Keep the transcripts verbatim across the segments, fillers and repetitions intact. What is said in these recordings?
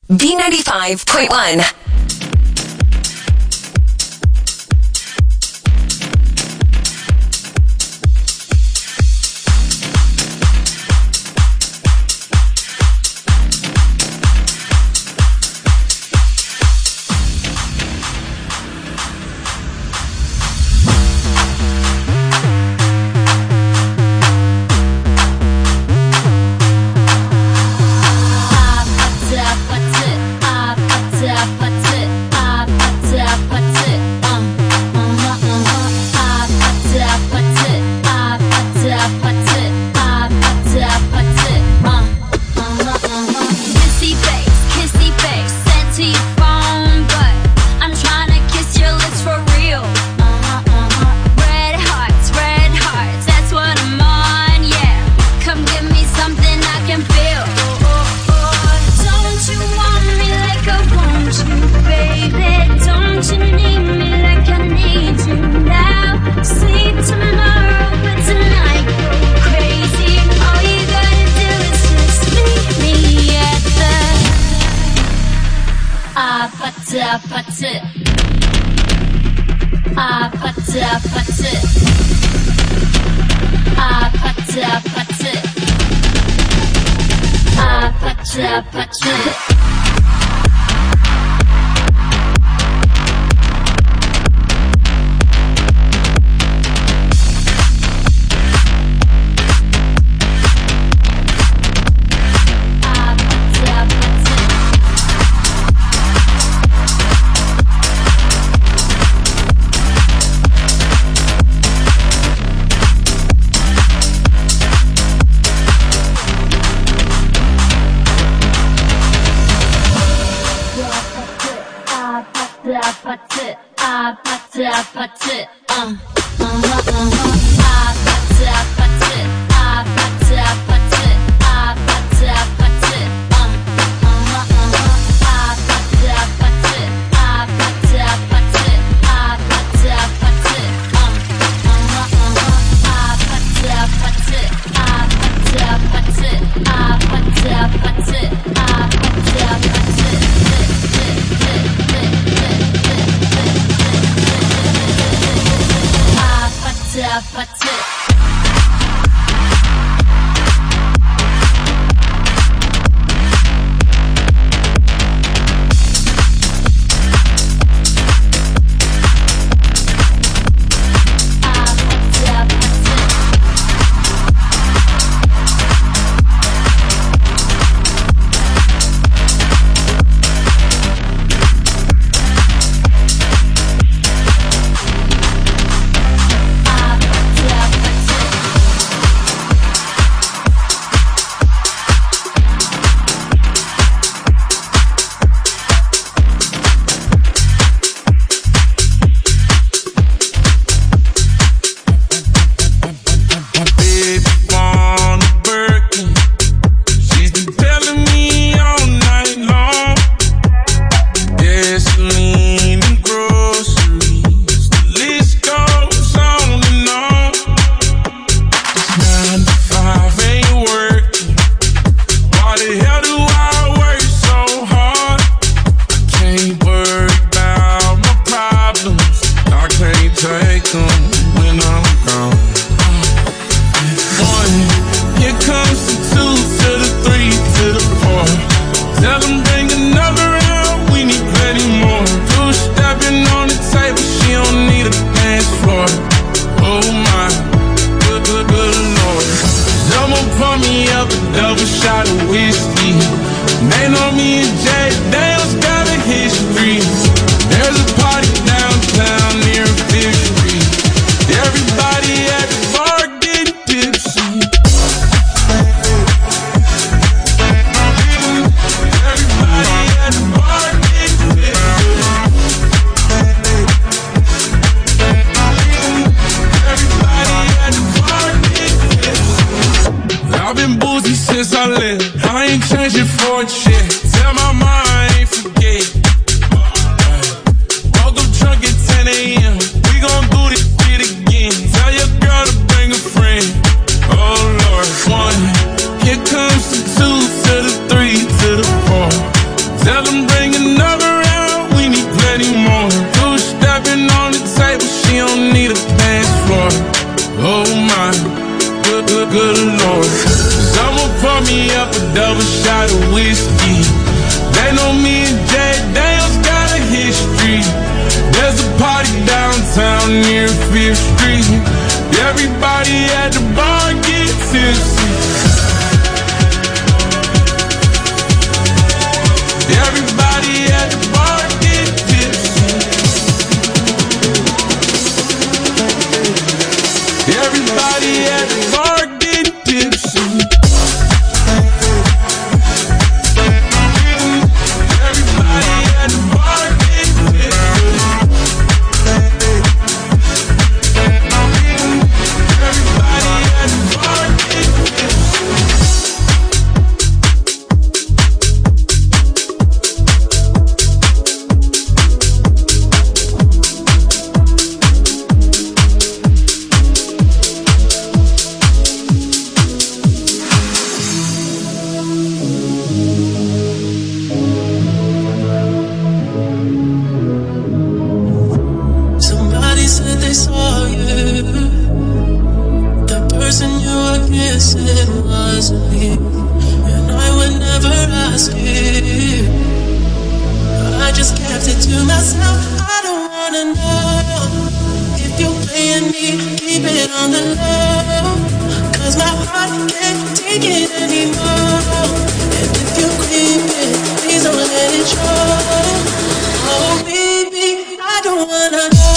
B ninety-five point one. Tell my mind, forget. Woke up drunk Everybody at the bar get tipsy. Everybody at the bar get tipsy. Everybody at the bar get tipsy. Everybody at the bar get tipsy. Everybody at the bar get Somebody said they saw you. The person you were kissing wasn't me, and I would never ask you. I just kept it to myself. I don't wanna know if you're playing me. Keep it on the low, 'cause my heart can't take it anymore. And if you creep it, please don't let it show. Oh baby, I don't wanna know.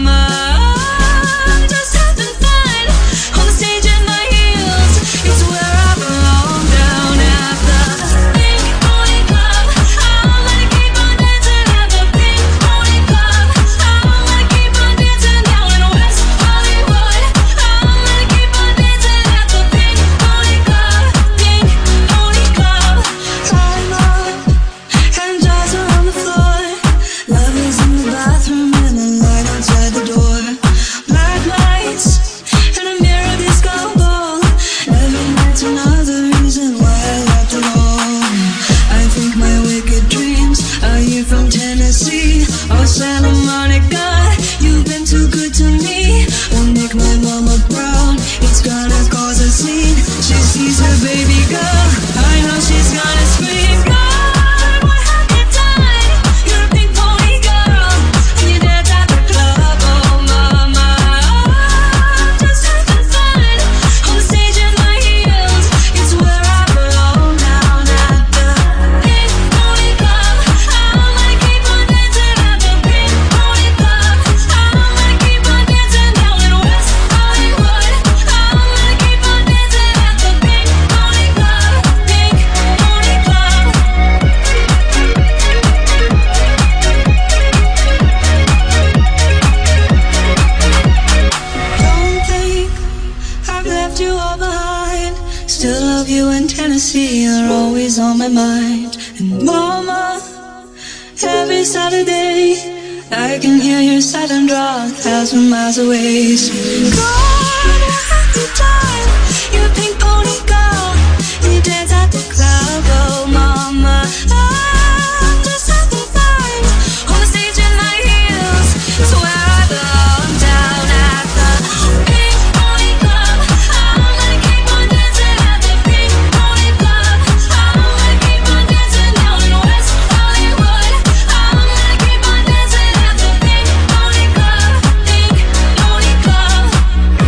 It's where you in Tennessee are always on my mind. And mama, every Saturday I can hear your silent draw a thousand miles away. So God, what have you done? You pink pony girl, you dance at the club. Oh mama, I'm just having fun on the stage in my heels. So where I belong, down at the pink pony club. I'm gonna keep on dancing at the pink pony club. I'm gonna keep on dancing down in West Hollywood. I'm gonna keep on dancing at the pink pony club, pink pony club.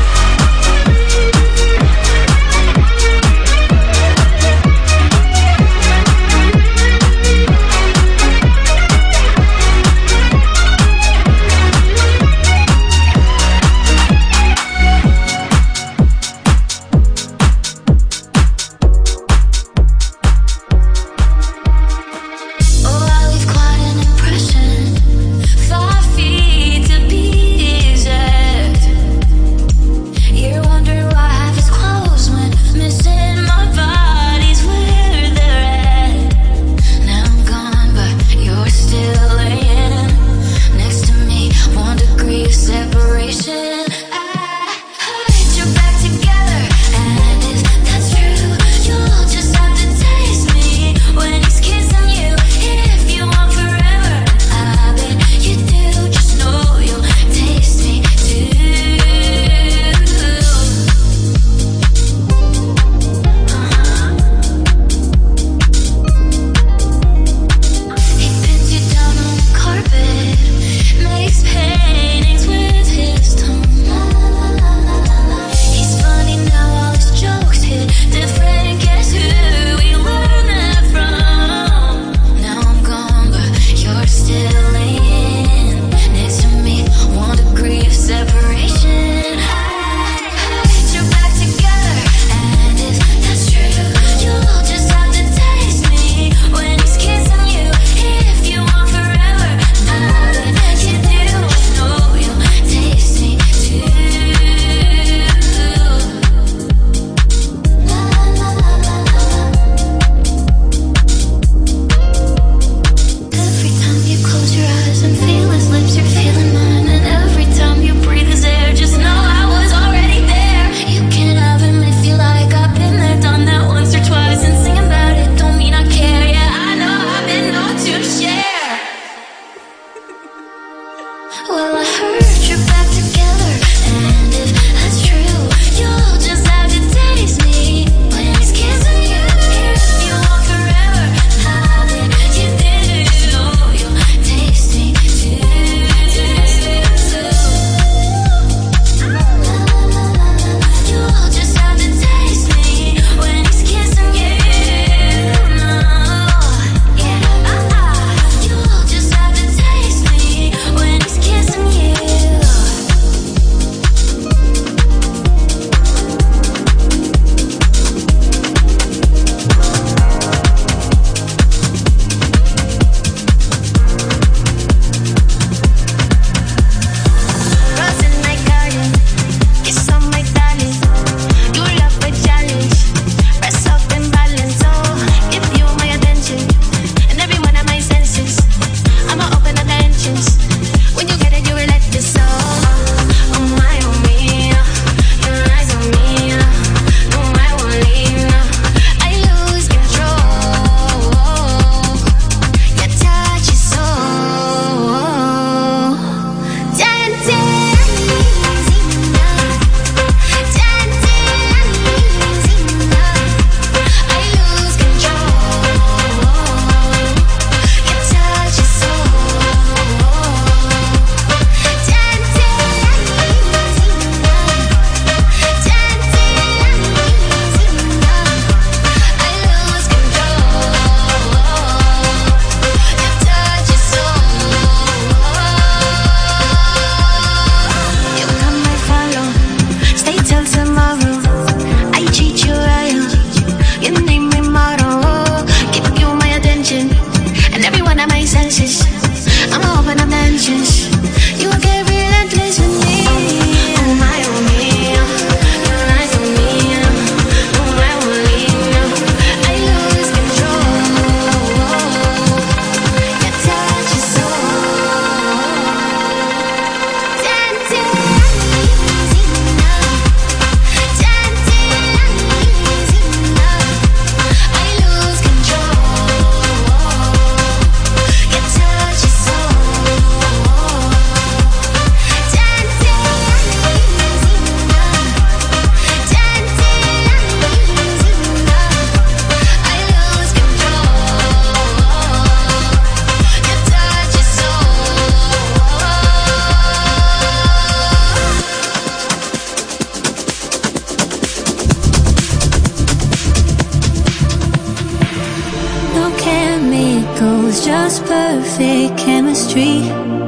just perfect chemistry.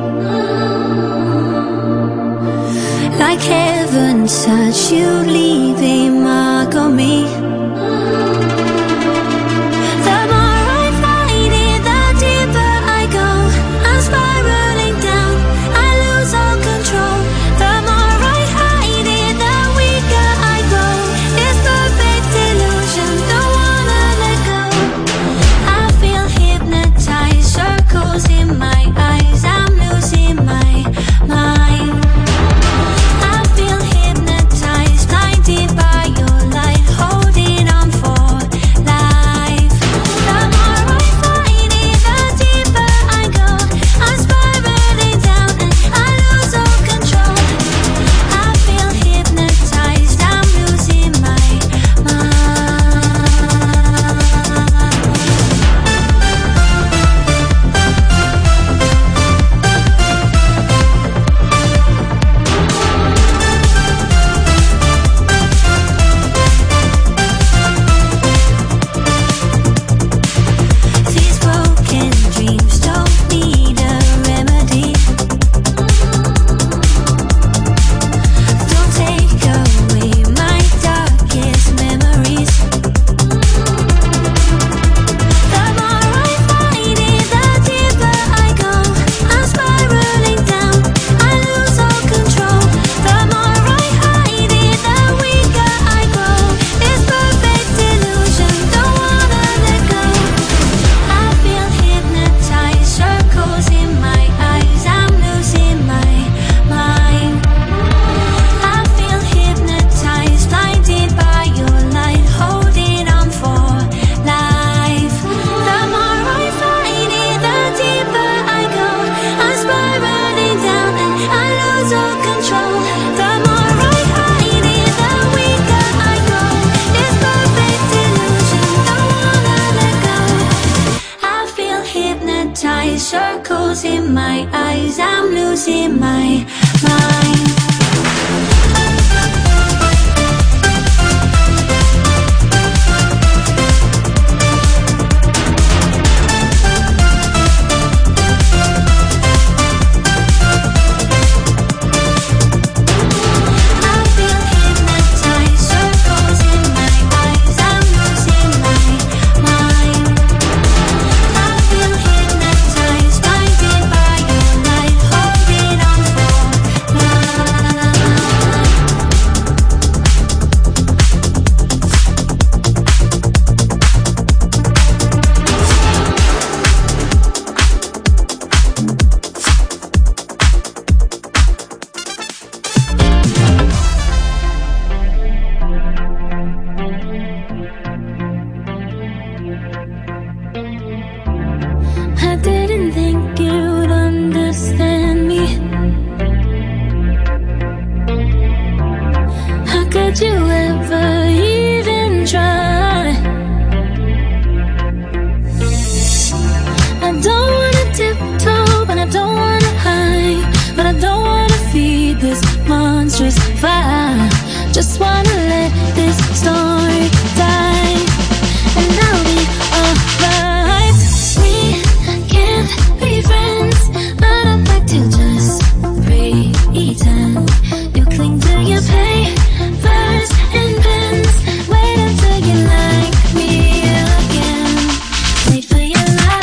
Like heaven's touch, you leave a mark on me. The more I fight it, the deeper I go. I'm spiraling down, I lose all control. The more I hide it, the weaker I go. It's perfect illusion, don't wanna let go. I feel hypnotized, circles in my eyes, I'm losing my mind. I feel hypnotized, blinded by your light, holding on for life. The more I fight it, the deeper I go. I'm spiraling down and I lose all control. I feel hypnotized, I'm losing my mind. These broken dreams don't need a remedy. Don't take away my darkest memories. The more I fight it, the deeper I go. I'm spiraling down, I lose all control. The more I hide it, the weaker I go. It's perfect illusion, don't wanna let go. I feel hypnotized, circles in my eyes, I'm losing my mind. I feel hypnotized, blinded by your light, holding on for life. The more I fight it, the deeper I go. I'm spiraling down and I lose all control. The more I hide it, the weaker I go. It's perfect illusion, don't wanna let go. I feel hypnotized, circles in my eyes, I'm losing my mind. I feel hypnotized, circles in my eyes, I'm losing my mind. I feel hypnotized, blinded by your light, holding on for I didn't think you'd understand me. How could you ever even try? I don't wanna tiptoe, but I don't wanna hide. But I don't wanna feed this monstrous fire. Just wanna let this story die, and I'll be alright. We can't be friends, but I'd like to just pretend. You cling to your papers and pens. Wait until you like me again. Wait for your love.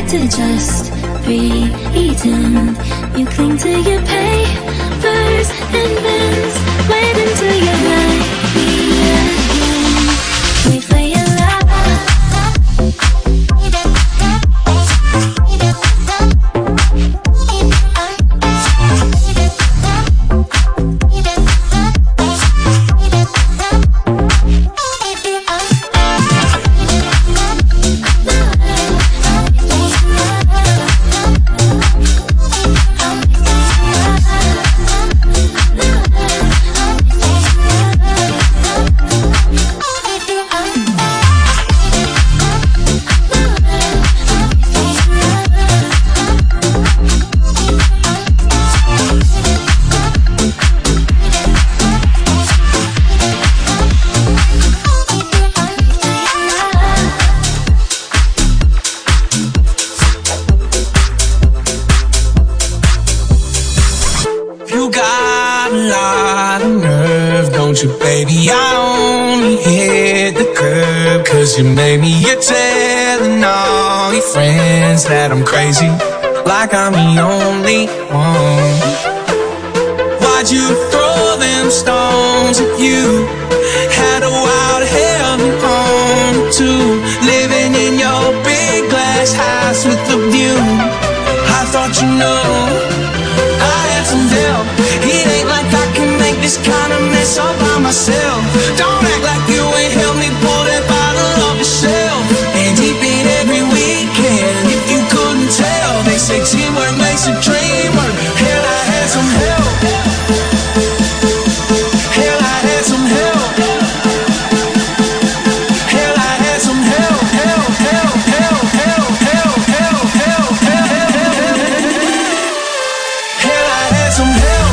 to just pretend. You cling to your papers and bends. Wait until you like me again. Wait for your love. Baby, I only hit the curb 'cause you made me. You're telling all your friends that I'm crazy, like I'm the only one. Why'd you throw them stones if you had a wild heaven home too? Living in your big glass house with a view. I thought you know I had some help. It ain't like I can make this kind of mess all by myself. Don't act like you ain't helped me pull that bottle off the shelf. And deep in every weekend, if you couldn't tell, they say teamwork makes a dream work. Hell, I had some help. Hell, I had some help. Hell, I had some help. Help, help, help, help, help, help, help, help, help. Hell, I had some help.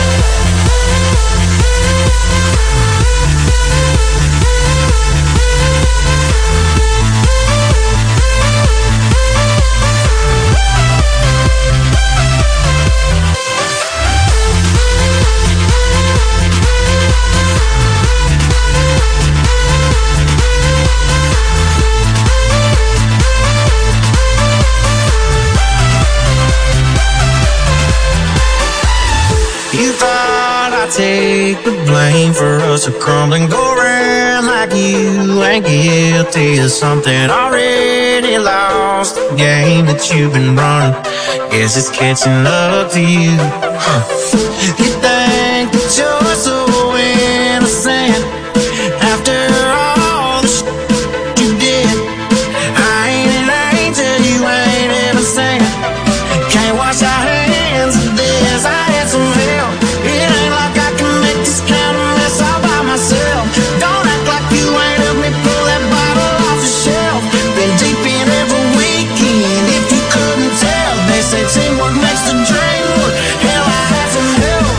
You thought I'd take the blame for us to crumble and go around like you ain't guilty of something already lost. The game that you've been running, guess it's catching up to you. Huh. You think that you're so innocent after all the shit you did. I ain't an angel, you ain't innocent. Can't wash our hands of this. I had some help. It ain't like I can make this kind of mess all by myself. Don't act like you ain't helped me pull that bottle off the shelf. Been deep in every weekend, if you couldn't tell. They say teamwork makes the dream work. Hell, I had some help.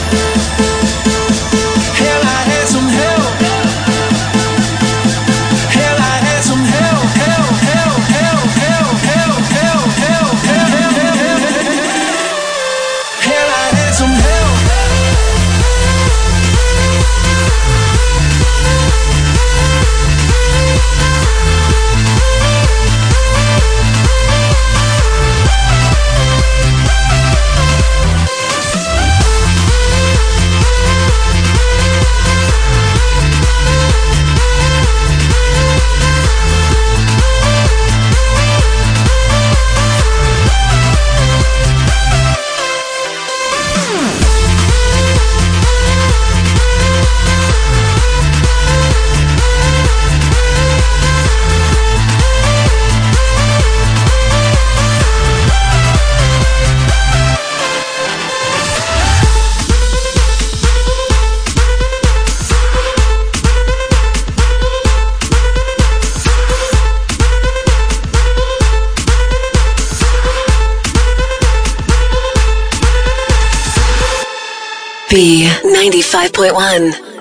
Hell, I had some help. Hell, I had some help. Help, help, help, help, help, help, help, help, help. Hell, I had some help. B ninety-five point one.